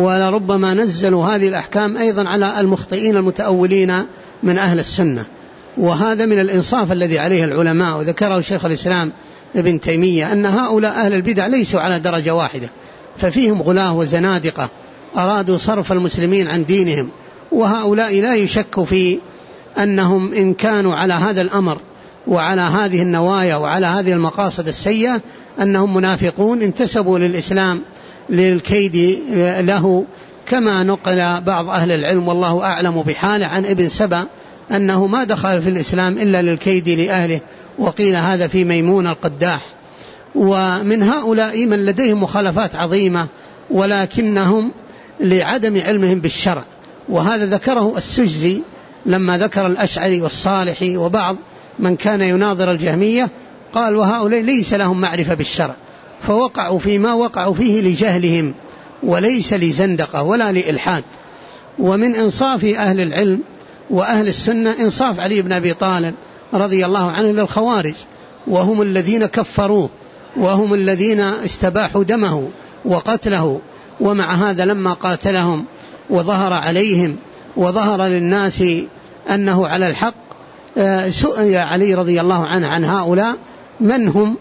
ولربما نزلوا هذه الأحكام أيضا على المخطئين المتأولين من أهل السنة. وهذا من الإنصاف الذي عليه العلماء. وذكره شيخ الإسلام ابن تيمية أن هؤلاء أهل البدع ليسوا على درجة واحدة، ففيهم غلاة وزنادقة أرادوا صرف المسلمين عن دينهم، وهؤلاء لا يشك في أنهم إن كانوا على هذا الأمر وعلى هذه النوايا وعلى هذه المقاصد السيئة أنهم منافقون انتسبوا للإسلام للكيد له، كما نقل بعض أهل العلم والله أعلم بحاله عن ابن سبأ أنه ما دخل في الإسلام إلا للكيد لأهله، وقيل هذا في ميمون القداح. ومن هؤلاء من لديهم مخالفات عظيمة ولكنهم لعدم علمهم بالشرع، وهذا ذكره السجزي لما ذكر الأشعري والصالحي وبعض من كان يناظر الجهمية، قال وهؤلاء ليس لهم معرفة بالشرع، فوقعوا فيما وقعوا فيه لجهلهم وليس لزندقة ولا لإلحاد. ومن إنصاف أهل العلم وأهل السنة إنصاف علي بن أبي طالب رضي الله عنه للخوارج، وهم الذين كفروه وهم الذين استباحوا دمه وقتله، ومع هذا لما قاتلهم وظهر عليهم وظهر للناس أنه على الحق سئل علي رضي الله عنه عن هؤلاء من هم؟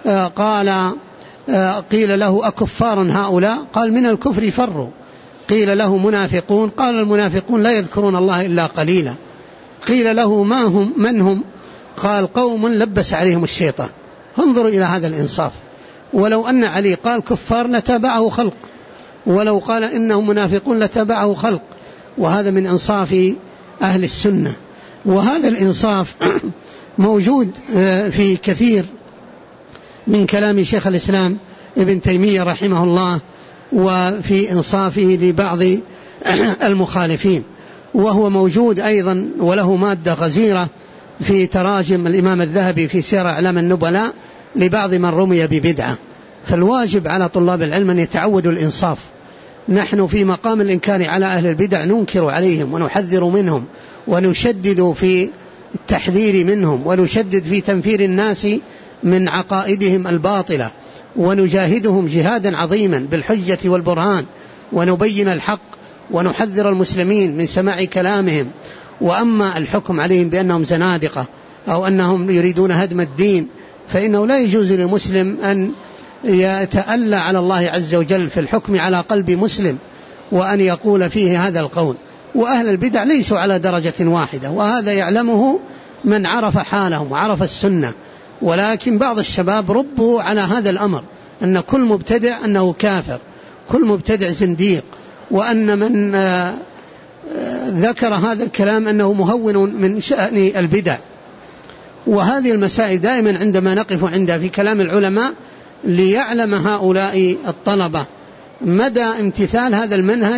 قيل له أكفار هؤلاء؟ قال من الكفر فروا. قيل له منافقون؟ قال المنافقون لا يذكرون الله إلا قليلا. قيل له ما هم؟ من هم؟ قال قوم لبس عليهم الشيطان. انظروا إلى هذا الإنصاف. ولو أن علي قال كفار لتابعه خلق، ولو قال إنهم منافقون لتابعه خلق. وهذا من إنصاف أهل السنة. وهذا الإنصاف موجود في كثير من كلام شيخ الإسلام ابن تيمية رحمه الله، وفي إنصافه لبعض المخالفين، وهو موجود أيضا وله مادة غزيرة في تراجم الإمام الذهبي في سير أعلام النبلاء لبعض من رمي ببدعة. فالواجب على طلاب العلم أن يتعودوا الإنصاف. نحن في مقام الإنكار على أهل البدع ننكر عليهم ونحذر منهم ونشدد في التحذير منهم ونشدد في تنفير الناس من عقائدهم الباطلة، ونجاهدهم جهادا عظيما بالحجة والبرهان، ونبين الحق ونحذر المسلمين من سماع كلامهم. وأما الحكم عليهم بأنهم زنادقة أو أنهم يريدون هدم الدين فإنه لا يجوز للمسلم أن يتألى على الله عز وجل في الحكم على قلب مسلم وأن يقول فيه هذا القول. وأهل البدع ليسوا على درجة واحدة، وهذا يعلمه من عرف حالهم وعرف السنة. ولكن بعض الشباب ربوا على هذا الأمر، أن كل مبتدع أنه كافر، كل مبتدع زنديق، وأن من ذكر هذا الكلام أنه مهون من شأن البدع. وهذه المسائل دائما عندما نقف عندها في كلام العلماء ليعلم هؤلاء الطلبة مدى امتثال هذا المنهج،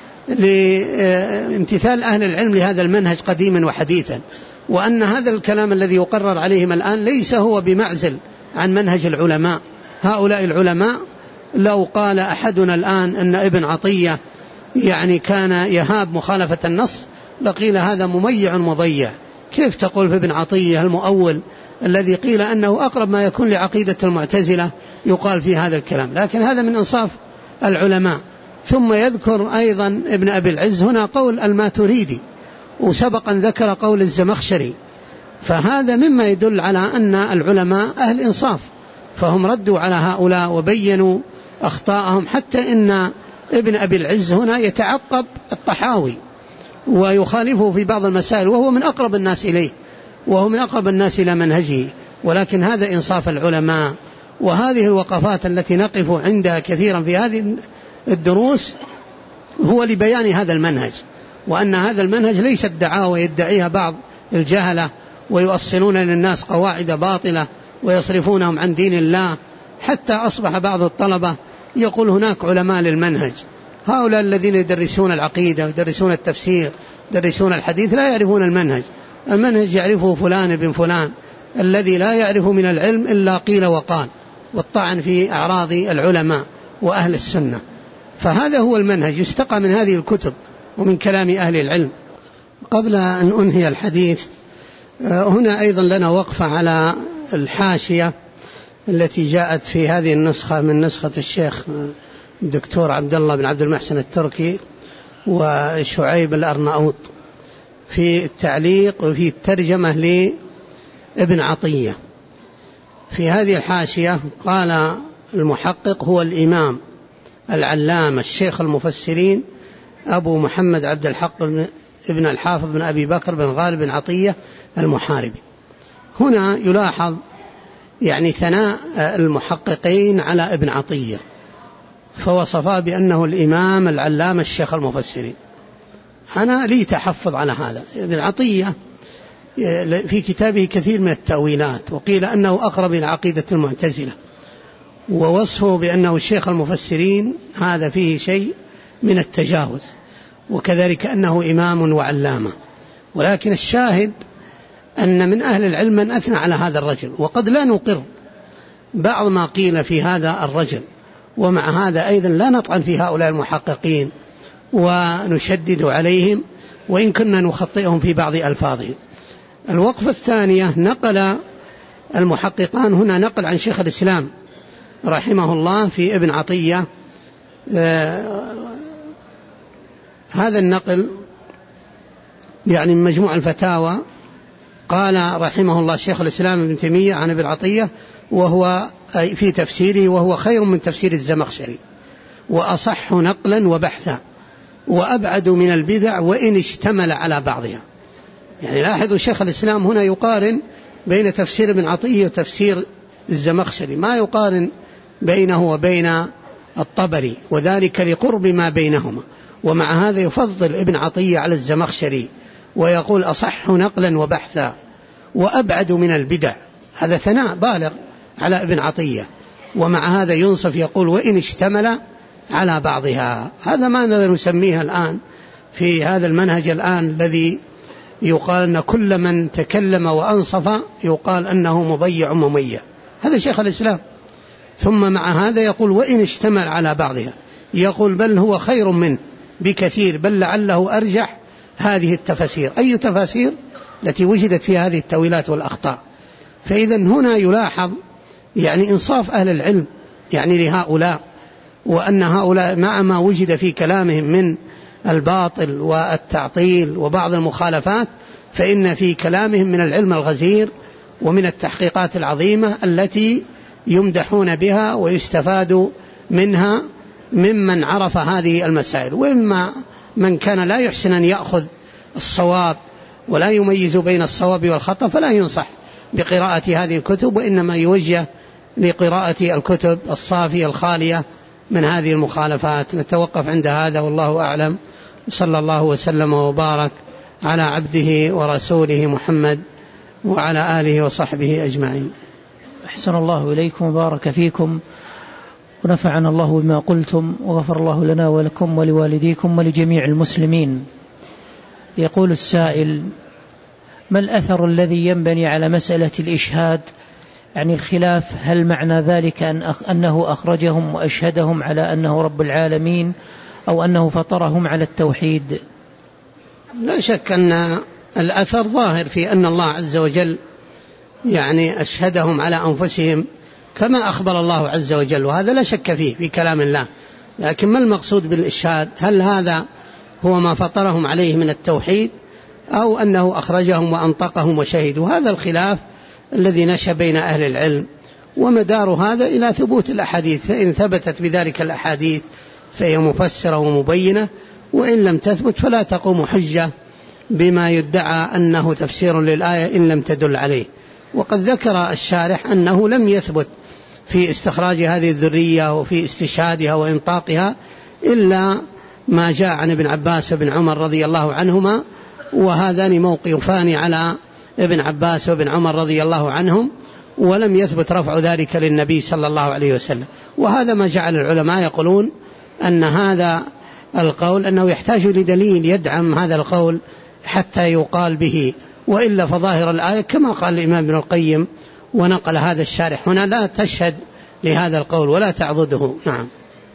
لامتثال أهل العلم لهذا المنهج قديما وحديثا، وأن هذا الكلام الذي يقرر عليهم الآن ليس هو بمعزل عن منهج العلماء. هؤلاء العلماء لو قال أحدنا الآن أن ابن عطية يعني كان يهاب مخالفة النص لقيل هذا مميع مضيع. كيف تقول في ابن عطية المؤول الذي قيل أنه أقرب ما يكون لعقيدة المعتزلة يقال في هذا الكلام؟ لكن هذا من إنصاف العلماء. ثم يذكر أيضا ابن أبي العز هنا قول الماتريدي، وسبقا ذكر قول الزمخشري، فهذا مما يدل على أن العلماء أهل إنصاف، فهم ردوا على هؤلاء وبينوا أخطاءهم. حتى إن ابن أبي العز هنا يتعقب الطحاوي ويخالفه في بعض المسائل، وهو من أقرب الناس إليه وهو من أقرب الناس إلى منهجه. ولكن هذا إنصاف العلماء. وهذه الوقفات التي نقف عندها كثيرا في هذه الدروس هو لبيان هذا المنهج، وأن هذا المنهج ليس الدعاوى يدعيها بعض الجهلة ويؤصلون للناس قواعد باطلة ويصرفونهم عن دين الله، حتى أصبح بعض الطلبة يقول هناك علماء للمنهج. هؤلاء الذين يدرسون العقيدة ويدرسون التفسير يدرسون الحديث لا يعرفون المنهج. المنهج يعرفه فلان بن فلان، الذي لا يعرف من العلم إلا قيل وقال والطعن في أعراض العلماء وأهل السنة. فهذا هو المنهج يستقى من هذه الكتب ومن كلام أهل العلم. قبل أن أنهي الحديث هنا أيضا لنا وقفة على الحاشية التي جاءت في هذه النسخة من نسخة الشيخ الدكتور عبد الله بن عبد المحسن التركي وشعيب الأرناؤوط. في التعليق وفي الترجمة لابن عطية. في هذه الحاشية قال المحقق: هو الإمام العلامة الشيخ المفسرين أبو محمد عبد الحق ابن الحافظ بن أبي بكر بن غالب بن عطية المحاربي. هنا يلاحظ يعني ثناء المحققين على ابن عطية، فوصفاه بأنه الإمام العلامة الشيخ المفسرين. أنا لي تحفظ على هذا. ابن عطية في كتابه كثير من التأويلات، وقيل أنه أقرب إلى عقيدة المعتزلة، ووصفه بأنه الشيخ المفسرين هذا فيه شيء من التجاوز، وكذلك أنه إمام وعلامة. ولكن الشاهد أن من أهل العلم من أثنى على هذا الرجل، وقد لا نقر بعض ما قيل في هذا الرجل، ومع هذا أيضا لا نطعن في هؤلاء المحققين ونشدد عليهم، وإن كنا نخطئهم في بعض ألفاظهم. الوقفة الثانية، نقل المحققان هنا نقل عن شيخ الإسلام رحمه الله في ابن عطية. هذا النقل يعني من مجموع الفتاوى. قال رحمه الله شيخ الإسلام ابن تيمية عن ابن عطية وهو في تفسيره: وهو خير من تفسير الزمخشري، وأصح نقلا وبحثا، وأبعد من البدع وإن اشتمل على بعضها. يعني لاحظوا شيخ الإسلام هنا يقارن بين تفسير ابن عطية وتفسير الزمخشري، ما يقارن بينه وبين الطبري، وذلك لقرب ما بينهما. ومع هذا يفضل ابن عطية على الزمخشري، ويقول: أصح نقلا وبحثا وأبعد من البدع. هذا ثناء بالغ على ابن عطية. ومع هذا ينصف يقول: وإن اشتمل على بعضها. هذا ما نسميها الآن في هذا المنهج الآن الذي يقال أن كل من تكلم وأنصف يقال أنه مضيع مميع. هذا شيخ الإسلام. ثم مع هذا يقول: وإن اشتمل على بعضها، يقول: بل هو خير منه بكثير، بل لعله أرجح هذه التفاسير. أي تفاسير؟ التي وجدت في هذه التأويلات والأخطاء. فإذا هنا يلاحظ يعني إنصاف أهل العلم يعني لهؤلاء، وأن هؤلاء مع ما وجد في كلامهم من الباطل والتعطيل وبعض المخالفات، فإن في كلامهم من العلم الغزير ومن التحقيقات العظيمة التي يمدحون بها ويستفاد منها ممن عرف هذه المسائل. وإما من كان لا يحسن أن يأخذ الصواب ولا يميز بين الصواب والخطأ فلا ينصح بقراءة هذه الكتب، وإنما يوجه لقراءة الكتب الصافية الخالية من هذه المخالفات. نتوقف عند هذا والله أعلم. صلى الله وسلم وبارك على عبده ورسوله محمد وعلى آله وصحبه أجمعين. أحسن الله إليكم وبارك فيكم، ونفعنا الله بما قلتم، وغفر الله لنا ولكم ولوالديكم ولجميع المسلمين. يقول السائل: ما الأثر الذي ينبني على مسألة الإشهاد؟ يعني الخلاف، هل معنى ذلك أنه أخرجهم وأشهدهم على أنه رب العالمين، أو أنه فطرهم على التوحيد؟ لا شك أن الأثر ظاهر في أن الله عز وجل يعني أشهدهم على أنفسهم كما أخبر الله عز وجل، وهذا لا شك فيه في كلام الله. لكن ما المقصود بالإشهاد؟ هل هذا هو ما فطرهم عليه من التوحيد، أو أنه أخرجهم وأنطقهم وشهدوا؟ هذا الخلاف الذي نشأ بين أهل العلم، ومدار هذا إلى ثبوت الأحاديث. فإن ثبتت بذلك الأحاديث فهي مفسرة ومبينة، وإن لم تثبت فلا تقوم حجة بما يدعى أنه تفسير للآية إن لم تدل عليه. وقد ذكر الشارح أنه لم يثبت في استخراج هذه الذرية وفي استشهادها وإنطاقها إلا ما جاء عن ابن عباس وابن عمر رضي الله عنهما، وهذان موقفان على ابن عباس وابن عمر رضي الله عنهم، ولم يثبت رفع ذلك للنبي صلى الله عليه وسلم. وهذا ما جعل العلماء يقولون أن هذا القول أنه يحتاج لدليل يدعم هذا القول حتى يقال به، وإلا فظاهر الآية كما قال الإمام ابن القيم ونقل هذا الشارح هنا لا تشهد لهذا القول ولا تعضده. نعم.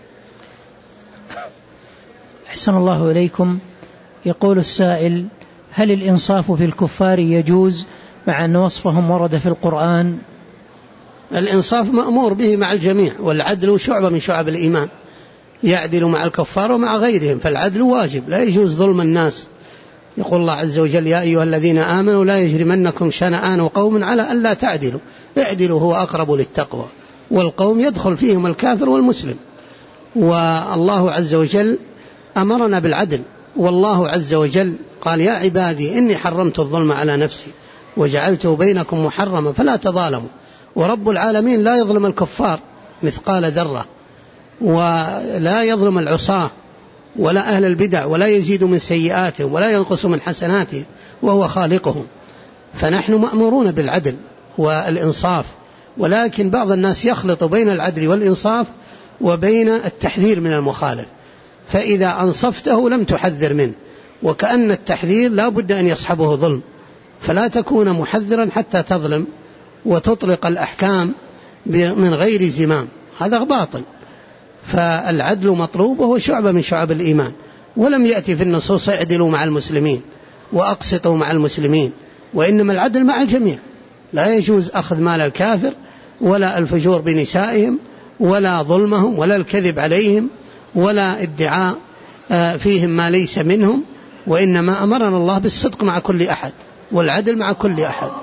أحسن الله إليكم. يقول السائل: هل الإنصاف في الكفار يجوز مع أن وصفهم ورد في القرآن؟ الإنصاف مأمور به مع الجميع، والعدل شعبة من شعب الإيمان، يعدل مع الكفار ومع غيرهم، فالعدل واجب، لا يجوز ظلم الناس يقول الله عز وجل: يا أيها الذين آمنوا لا يجرمنكم شنآن قوم على ألا تعدلوا اعدلوا هو أقرب للتقوى. والقوم يدخل فيهم الكافر والمسلم. والله عز وجل أمرنا بالعدل، والله عز وجل قال: يا عبادي إني حرمت الظلم على نفسي وجعلته بينكم محرما فلا تظالموا. ورب العالمين لا يظلم الكفار مثقال ذرة، ولا يظلم العصاة ولا أهل البدع، ولا يزيد من سيئاتهم ولا ينقص من حسناتهم، وهو خالقهم. فنحن مأمورون بالعدل والإنصاف، ولكن بعض الناس يخلط بين العدل والإنصاف وبين التحذير من المخالف، فإذا أنصفته لم تحذر منه، وكأن التحذير لا بد أن يصحبه ظلم، فلا تكون محذرا حتى تظلم وتطلق الأحكام من غير زمام، هذا باطل. فالعدل مطلوب وهو شعبة من شعب الإيمان، ولم يأتي في النصوص: اعدلوا مع المسلمين وأقسطوا مع المسلمين، وإنما العدل مع الجميع. لا يجوز أخذ مال الكافر ولا الفجور بنسائهم ولا ظلمهم ولا الكذب عليهم ولا ادعاء فيهم ما ليس منهم، وإنما أمرنا الله بالصدق مع كل أحد والعدل مع كل أحد.